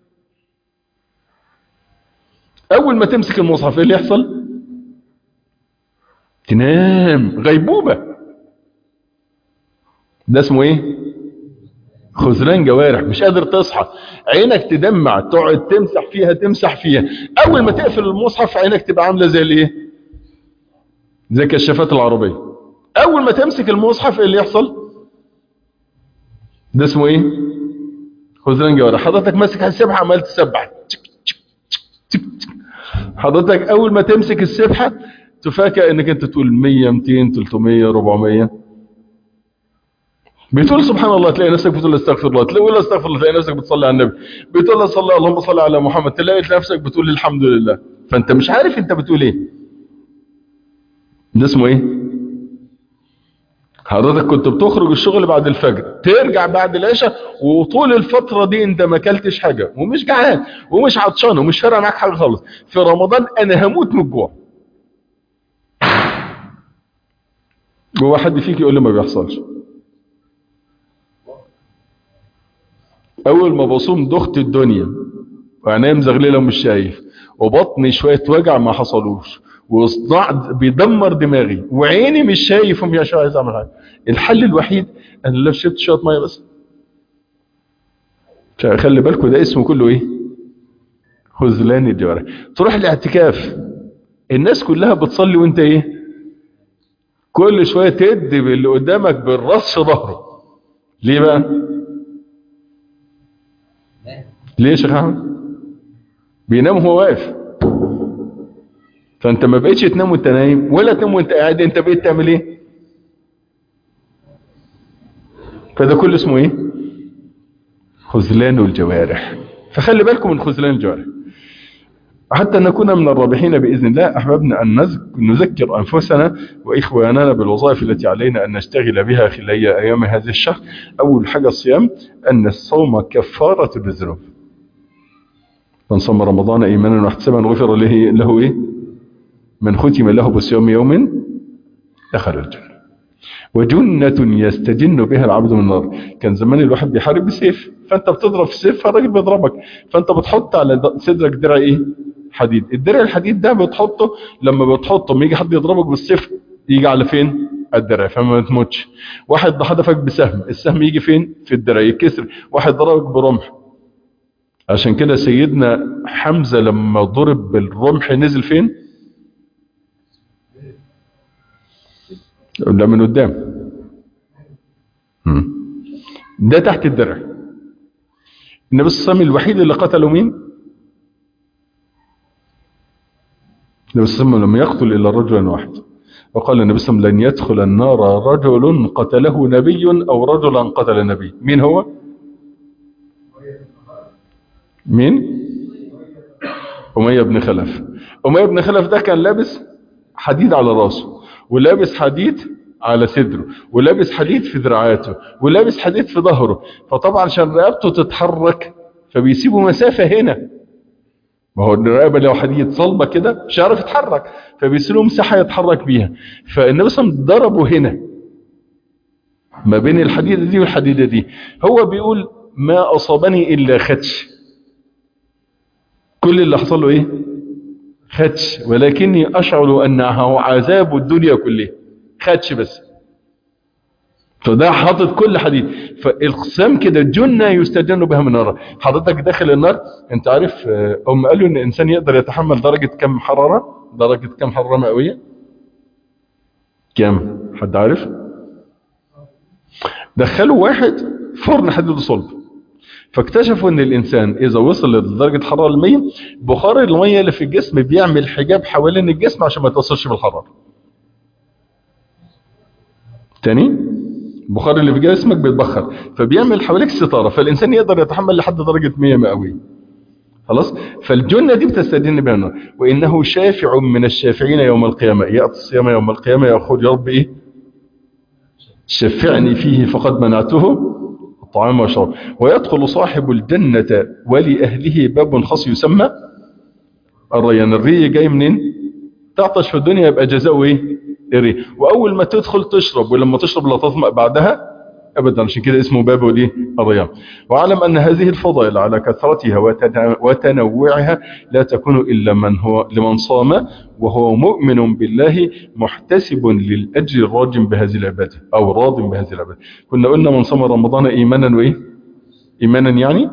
اول ما تمسك المصحف ايه اللي يحصل؟ تنام غيبوبة. ده اسمه ايه؟ خذلان جوارح. مش قادر تصحى، عينك تدمع، تقعد تمسح فيها. اول ما تقفل المصحف عينك تبقى عاملة زي الايه؟ زي كشافات العربية. اول ما تمسك المصحف ايه اللي يحصل؟ ده اسمه ايه؟ خذلان جوارح. حضرتك ماسك السبحة عمال تسبح، حضرتك اول ما تمسك السبحة تفاجئ انك انت تقول 100 200 300 400. بتقول سبحان الله تلاقي نفسك بتقول استغفر الله، تقول استغفر الله تلاقي نفسك بتصلي على النبي، بتقول صلى اللهم صل على محمد تلاقي نفسك بتقول الحمد لله. فانت مش عارف انت بتقول ايه. ده اسمه ايه؟ حضرتك كنت بتخرج الشغل بعد الفجر ترجع بعد العشاء وطول الفترة دي انت ما اكلتش حاجة ومش جعان ومش عطشان ومش فارقه معاك حاجة خالص. في رمضان انا هموت من الجوع. جوه حد فيك يقول لي ما بيحصلش؟ اول ما بصوم دخت الدنيا وعينيا مزغلله ومش شايف، وبطني شويه وجع ما حصلوش، وصداع بيدمر دماغي، وعيني مش شايف ومش عايز اعمل حاجه. الحل الوحيد انا لو شربت شويه ميه بس. خلي بالكم ده اسمه كله ايه؟ خذلان الجوارح. تروح الاعتكاف الناس كلها بتصلي وانت ايه؟ كل شويه تدي اللي قدامك بالراس في ظهره. ليه بقى؟ ليه يا شيخ احمد؟ بينام وهو واقف. فانت ما بقيتش تنام وانت نايم ولا تنام وانت قاعد، انت بقيت تعمل ايه؟ فده كله اسمه ايه؟ خذلان الجوارح. فخلي بالكم من خذلان الجوارح. حتى نكون من الرابحين بإذن الله أحببنا أن نذكر أنفسنا وإخواننا بالوظائف التي علينا أن نشتغل بها خلال أيام هذا الشهر. أول حاجة الصيام، أن الصوم كفارة للذنوب. من صام رمضان إيمانا واحتسابا غفر له إيه؟ من ختم له بصيام يوم دخل الجنة. وجنة يستجن بها العبد من النار. كان زمان الواحد بيحارب بسيف، فانت بتضرب في سيف فالراجل بيضربك، فانت بتحط على صدرك درع ايه؟ حديد. الدرع الحديد ده بتحطه، لما بتحطه لما يجي حد يضربك بالسيف يجي على فين؟ الدرع، فما تموتش. واحد حدفك بسهم، السهم يجي فين؟ في الدرع يكسر. واحد ضربك برمح. عشان كده سيدنا حمزة لما ضرب بالرمح نزل فين؟ لا، من قدام. ده تحت الدرع. النبي صلى الله عليه وسلم الوحيد اللي قتله مين؟ النبي صلى الله عليه وسلم لم يقتل إلا رجلا واحد. وقال النبي صلى الله عليه وسلم لن يدخل النار رجل قتله نبي أو رجلا قتل نبي. مين هو؟ مين؟ أمية بن خلف. أمية بن خلف ده كان لابس حديد على راسه، ولابس حديد على صدره، ولابس حديد في دراعاته، ولابس حديد في ظهره. فطبعا عشان رقبته تتحرك فبيسيبوا مسافة هنا. ما هو الرقبة لو حديد صلبة كده مش هيعرف يتحرك، فبيسيبوا مساحة يتحرك بيها. فالنبي صلى الله عليه وسلم ضربه هنا ما بين الحديدة دي والحديدة دي. هو بيقول ما أصابني إلا خدش. كل اللي حصل له إيه؟ خدش، ولكني أشعر أنه عذاب الدنيا كله. خدش بس. فده حاطط كل حديد. فالقسام كده جنة يستجن بها من النار. حضرتك داخل النار، انت عارف هم قالوا ان الانسان يقدر يتحمل درجة كم حرارة؟ درجة كم حرارة مئوية؟ كم؟ حد عارف؟ دخلوا واحد فرن حديد صلب، فاكتشفوا ان الانسان اذا وصل لدرجة حرارة المية، بخار المية اللي في الجسم بيعمل حجاب حوالين الجسم عشان ما يتأثرش بالحرارة. تاني، البخار اللي في جسمك بيتبخر فبيعمل حواليك ستارة، فالإنسان يقدر يتحمل لحد درجة 100 مئوية. خلاص. فالجنة دي بتستدين بها النار. وإنه شافع من الشافعين يوم القيامة، يأتي الصيام يوم القيامة يقول يا رب إيه؟ شفعني فيه فقد منعته الطعام والشراب. ويدخل صاحب الجنة ولأهله باب خاص يسمى الريان. الري جاي منين؟ تعطش في الدنيا يبقى جزاؤه ايه؟ الري. واول ما تدخل تشرب، ولما تشرب لا تظمأ بعدها ابدا. عشان كده اسمه باب الايه؟ الريان. واعلم ان هذه الفضائل على كثرتها وتنوعها لا تكون الا لمن صام وهو مؤمن بالله محتسب للاجر الراجم بهذه العباده، او راض بهذه العباده. كنا قلنا من صام رمضان ايمانا وايه؟ ايمانا يعني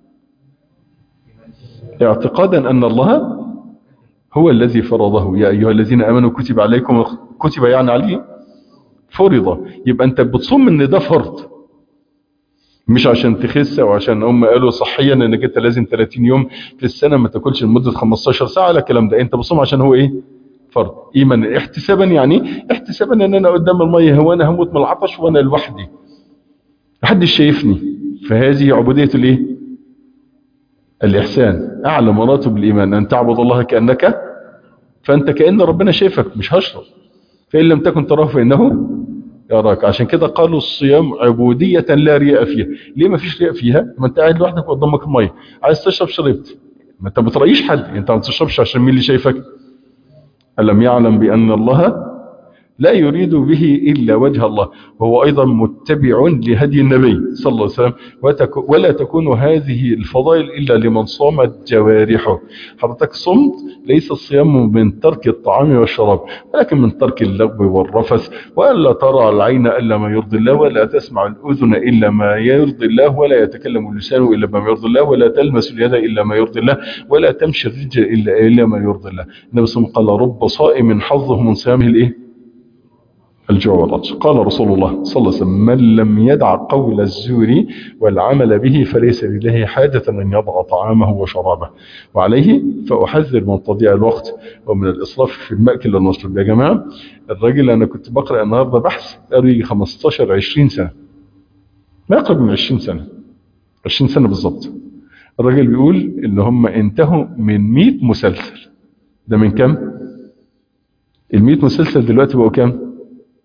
اعتقادا ان الله هو الذي فرضه. يا أيها الذين آمنوا كتب عليكم، كتب يعني عليه فرض. يبقى أنت بتصوم ان ده فرض، مش عشان تخس أو عشان هم قالوا صحيا أنك أنت لازم 30 يوم في السنة ما تاكلش لمدة 15 ساعة. لا كلام ده. أنت بتصوم عشان هو إيه؟ فرض. إيمان احتسابا يعني احتسابا أن أنا قدام المية هو أنا هموت من العطش وأنا لوحدي محدش شايفني. فهذه عبودية الإيه؟ الإحسان. أعلى مراتب الإيمان أن تعبد الله كأنك، فأنت كأن ربنا شايفك. مش هشرب، فإن لم تكن تراه فإنه يراك. عشان كده قالوا الصيام عبودية لا رياء فيها. ليه ما فيش رياء فيها؟ ما أنت قاعد لوحدك قدامك المية، عايز تشرب شربت، ما أنت بتريش حد. أنت ما تشربش عشان مين اللي شايفك؟ ألم يعلم بأن الله لا يريد به إلا وجه الله، وهو أيضا متبع لهدي النبي صلى الله عليه وسلم. ولا تكون هذه الفضائل إلا لمن صامت جوارحه. حضرتك صمت ليس الصيام من ترك الطعام والشراب، ولكن من ترك اللغو والرفث، وألا ترى العين إلا ما يرضي الله، ولا تسمع الأذن إلا ما يرضي الله، ولا يتكلم اللسان إلا ما يرضي الله، ولا تلمس اليد إلا ما يرضي الله، ولا تمشي الرجل إلا ما يرضي الله. النبي صلى الله عليه وسلم قال رب صائم حظه من صيامه الإيه؟ الجوع والعطش. قال رسول الله صلى الله عليه وسلم من لم يدع قول الزور والعمل به فليس لله حاجة أن يضع طعامه وشرابه. وعليه فأحذر من تضييع الوقت ومن الإسراف في المأكل والمشرب. يا جماعة الراجل أنا كنت بقرأ النهاردة بحث قري 15-20 سنة، ما يقرب من 20 سنة، 20 سنة بالضبط. الراجل بيقول إن هم انتهوا من 100 مسلسل. ده من كم؟ ال100 مسلسل دلوقتي بقوا كم؟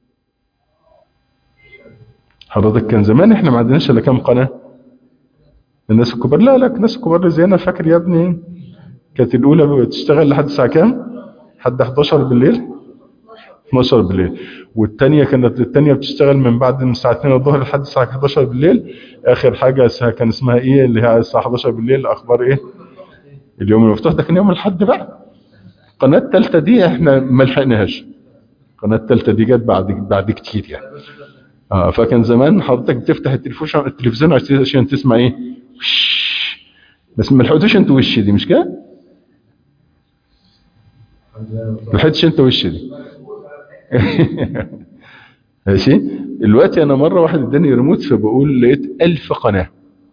حضرتك كان زمان احنا ما عندناش الا كام قناه؟ الناس الكبار، لا الناس الكبار زي انا فاكر يا ابني كانت الاولى بتشتغل لحد الساعه كام؟ لحد 11 بالليل، 12 بالليل. والثانيه كانت الثانيه بتشتغل من بعد الساعه 2 الظهر لحد الساعه 11 بالليل. اخر حاجه كان اسمها ايه اللي هي الساعه 11 بالليل؟ اخبار ايه؟ اليوم المفتوح. ده كان يوم الاحد بقى. القناه الثالثه دي احنا ما لحقناهاش، القناه الثالثه دي جت بعد كتير يعني. فكان زمان حضرتك بتفتح التلفزيون عشان تسمع ايه؟ بس ما لحقتوش انت وش دي، مش كده؟ ما لحقتش انت وش دي. ماشي. دلوقتي انا مره واحد اداني ريموت فبقول لقيت 1000 قناه،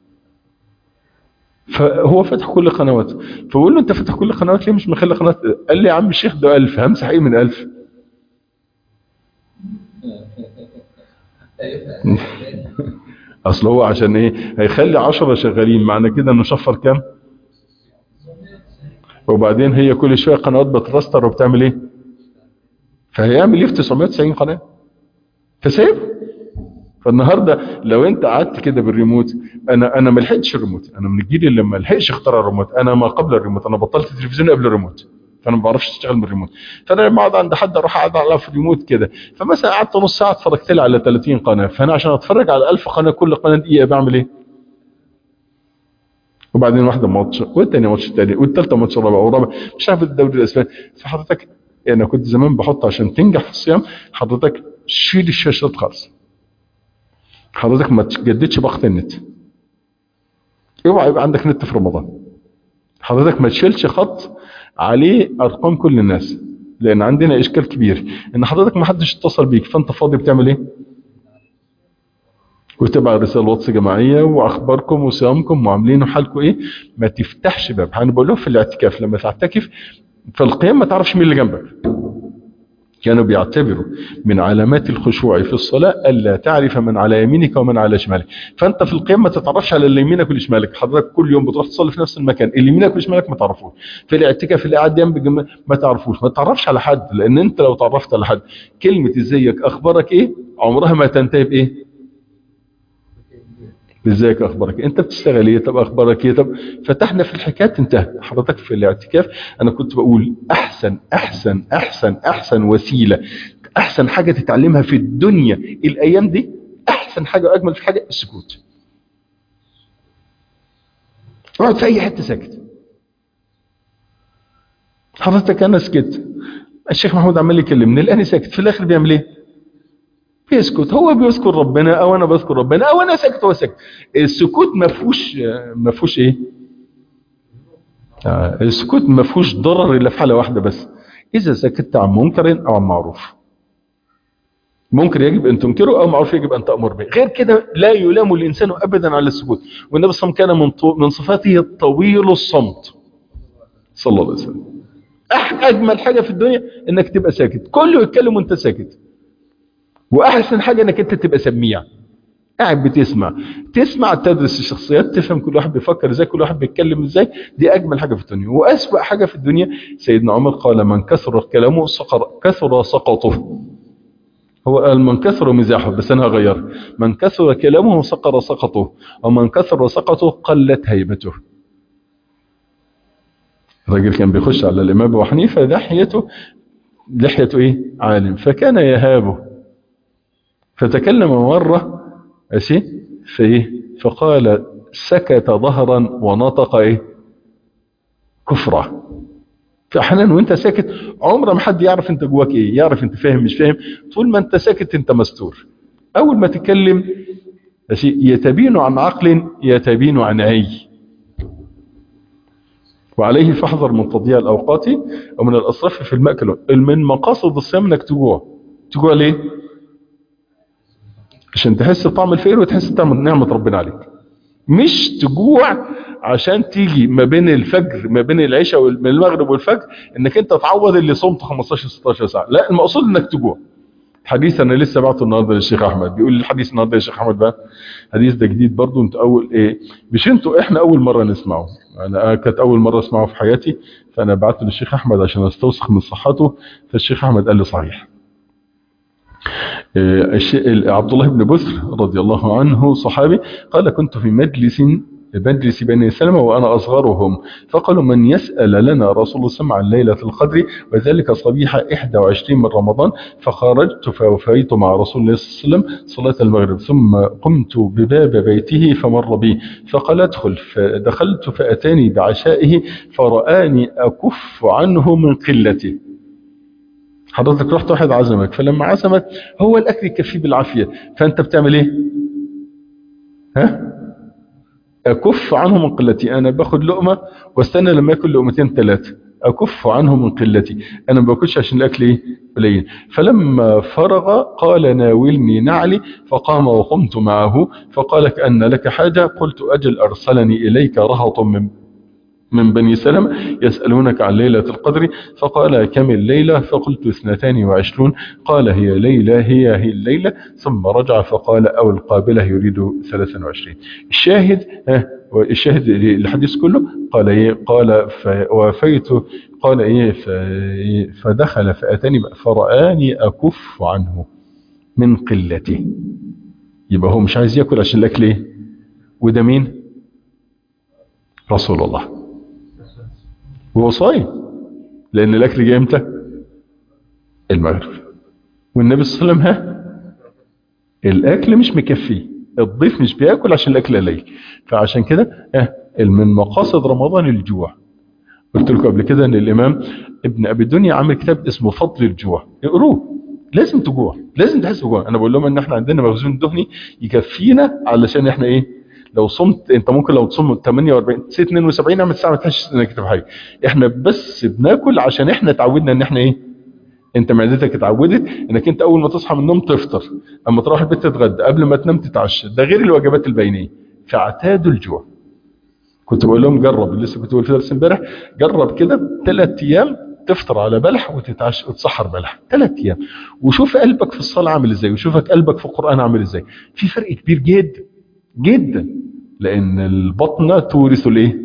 فهو فتح كل قنوات، فبقول له انت فتح كل قنوات ليه مش مخلي قناه؟ قال لي يا عم الشيخ ده 1000 همسح ايه من 1000؟ اصل هو عشان ايه هيخلي 10 شغالين، معنى كده انه شفر كام؟ وبعدين هي كل شويه قنوات بترستر وبتعمل ايه؟ فهيعمل ايه في 990 قناه؟ فسيب. فالنهارده لو انت قعدت كده بالريموت، انا ما لحقتش الريموت، انا من الجيل اللي ما لحقش اخترع الريموت، انا ما قبل الريموت، انا بطلت التلفزيون قبل الريموت، فانا ما بعرفش اشتغل بالريموت. فانا لما اقعد عند حد اروح اقعد على في الريموت كده، فمثلا قعدت نص ساعه اتفرجت لي على 30 قناه، فانا عشان اتفرج على 1000 قناه كل قناه دقيقه بعمل ايه؟ وبعدين واحده ماتش والثانيه ماتش الثاني والثالثه ماتش رابع ورابع مش عارف الدوري الاسباني. فحضرتك انا كنت زمان بحط عشان تنجح في الصيام حضرتك شيل الشاشات خالص، حضرتك ما تجددش باقه النت، اوعى يبقى عندك نت في رمضان. حضرتك ما تشيلش خط عليه ارقام كل الناس، لان عندنا اشكال كبير ان حضرتك ما حدش اتصل بيك فانت فاضي بتعمل ايه؟ وتبع رسائل واتس جماعيه واخباركم وصيامكم وعاملين حالكم ايه. ما تفتحش باب. انا بقول لهم في الاعتكاف لما تعتكف في القيام ما تعرفش مين اللي جنبك. كانوا بيعتبروا من علامات الخشوع في الصلاة ألا تعرف من على يمينك ومن على شمالك. فأنت في القيام ما تتعرفش على اللي يمينك واللي شمالك. حضرتك كل يوم بتروح تصلي في نفس المكان، اللي يمينك واللي شمالك ما تعرفوش. في الاعتكاف اللي قاعد جنبك ما تعرفوش، ما تعرفش على حد، لأن أنت لو تعرفت على حد كلمة ازيك أخبارك إيه عمرها ما تنتهي بإيه؟ ازيك اخبارك، انت بتشتغل ايه، طب اخبارك ايه، طب فتحنا في الحكايه انتهى. حضرتك في الاعتكاف انا كنت بقول احسن وسيله، احسن حاجه تتعلمها في الدنيا الايام دي، احسن حاجه واجمل في حاجه السكوت. اقعد في اي حته ساكت. حضرتك انا سكت، الشيخ محمود عمال يكلمني الان ساكت، في الاخر بيعمل ايه؟ بيسكت. هو بيذكر ربنا او انا بذكر ربنا او انا ساكت هو ساكت. السكوت ما فيهوش ايه؟ السكوت ما فيهوش ضرر الا في حاله واحده بس، اذا سكت عن منكر او عن معروف. منكر يجب ان تنكره او معروف يجب ان تامر به، غير كده لا يلام الانسان ابدا على السكوت. والنبي صلى الله عليه وسلم كان من صفاته طويل الصمت صلى الله عليه وسلم. اجمل حاجه في الدنيا انك تبقى ساكت، كله يتكلم وانت ساكت. واحسن حاجه انك انت تبقى سميع، قاعد تسمع تدرس الشخصيات، تفهم كل واحد بيفكر ازاي، كل واحد بيتكلم ازاي. دي اجمل حاجه في الدنيا. واسوأ حاجه في الدنيا سيدنا عمر قال من كثر كلامه كثر سقطه. هو قال من كثر مزاحه، بس انا هغير، من كثر كلامه سقر سقطه، ومن كثر سقطه قلت هيبته. الراجل كان بيخش على الامام ابو حنيفه ناحيته لحيته ايه عالم، فكان يهابه، فتكلم مرة ماشي فايه فقال سكت ظهرا ونطق ايه كفرة. فاحيانا وانت ساكت عمر ما حد يعرف انت جواك ايه، يعرف انت فاهم مش فاهم، طول ما انت ساكت انت مستور. اول ما تتكلم ماشي يتبين عن عقل يتبين عن عي. وعليه فاحذر من تضييع الاوقات ومن الاسراف في المأكل. من مقاصد الصيام انك تجوع. تجوع ليه؟ عشان تحس بطعم الفقر وتحس بطعم نعمة ربنا عليك. مش تجوع عشان تيجي ما بين الفجر ما بين العشاء من المغرب والفجر انك انت تعوض اللي صمت 15 16 ساعة. لا، المقصود انك تجوع. حديث انا لسه بعته النهارده للشيخ احمد، بيقول لي الحديث النهارده يا شيخ احمد بقى الحديث ده جديد برضو، انت اول ايه مش انتوا، احنا اول مره نسمعه، انا كانت اول مره اسمعه في حياتي، فانا بعته للشيخ احمد عشان استوثق من صحته. فالشيخ احمد قال لي صحيح. عبد الله بن بسر رضي الله عنه صحابي قال كنت في مجلس بني سلمة وأنا أصغرهم، فقالوا من يسأل لنا رسول الله صلى الله عليه وسلم عن ليلة القدر وذلك صبيحة 21 من رمضان، فخرجت فوفيت مع رسول الله صلى الله عليه وسلم صلاة المغرب، ثم قمت بباب بيته فمر بي فقال ادخل، فدخلت فأتاني بعشائه فرآني أكف عنه من قلته. حضرتك رحت واحد عزمك، فلما عزمك هو الاكل يكفيه بالعافيه، فانت بتعمل ايه؟ ها؟ اكف عنه من قلتي، انا باخد لقمه واستنى لما اكل لقمتين ثلاثه، اكف عنه من قلتي، انا ما باكلش عشان الاكل ايه قليل. فلما فرغ قال ناولني نعلي، فقام وقمت معه فقال كأن لك حاجه، قلت اجل ارسلني اليك رهط من بني سلمة يسألونك عن ليلة القدر، فقال كم الليلة؟ فقلت 22. قال هي ليلة هي الليلة، ثم رجع فقال أو القابلة يريد 23. الشاهد الحديث كله قال ايه؟ قال فوافيت، قال ايه فدخل فأتاني فرآني أكف عنه من قلته. يبقى هو مش عايز يأكل عشان الأكل ايه؟ وده مين؟ رسول الله. وهو صايم، لان الاكل جاي امتى؟ المغرب. والنبي صلى الله عليه وسلم الاكل مش مكفيه، الضيف مش بياكل عشان الاكل قليل. فعشان كده من مقاصد رمضان الجوع. قلت لكم قبل كده ان الامام ابن ابي الدنيا عامل كتاب اسمه فضل الجوع، اقروه. لازم تجوع، لازم تحس بجوع. انا بقول لهم ان احنا عندنا مخزون دهني يكفينا علشان احنا ايه، لو صمت انت ممكن لو تصوم 48 72 اعمل ساعه ما تحسش انك تاكل حاجه. احنا بس بناكل عشان احنا اتعودنا ان احنا ايه، انت معدتك اتعودت انك انت اول ما تصحى من النوم تفطر، اما تروح البيت تتغدى، قبل ما تنام تتعشى، ده غير الوجبات البينيه. فاعتادوا الجوع. كنت بقول لهم جرب، لسه كنت بقول في درس امبارح، جرب كده 3 ايام تفطر على بلح وتتعشى وتسحر بلح 3 ايام، وشوف قلبك في الصلاه عامل ازاي، وشوفك قلبك في القران عامل ازاي. في فرق كبير جدا جدا، لان البطنه تورث الايه؟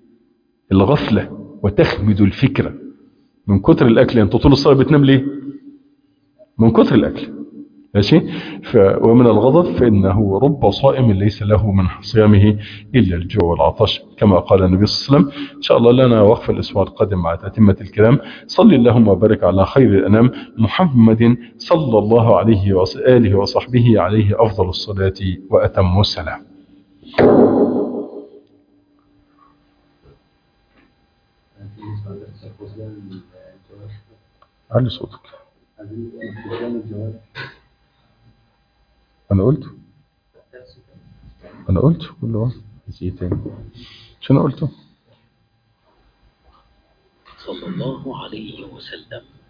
الغفله وتخمد الفكره. من كتر الاكل انت طول الصلاه بتنام ليه؟ من كتر الاكل. ماشي. ومن الغضب فانه رب صائم ليس له من صيامه الا الجوع والعطش، كما قال النبي صلى الله عليه وسلم. ان شاء الله لنا وقف الاسبوع القادم مع تتمه الكلام. صلي اللهم وبارك على خير الانام محمد صلى الله عليه واله وصحبه، عليه افضل الصلاه واتم السلام. علي صوتك. انا قلت كله نسيت تاني عشان قلته صلى الله عليه وسلم.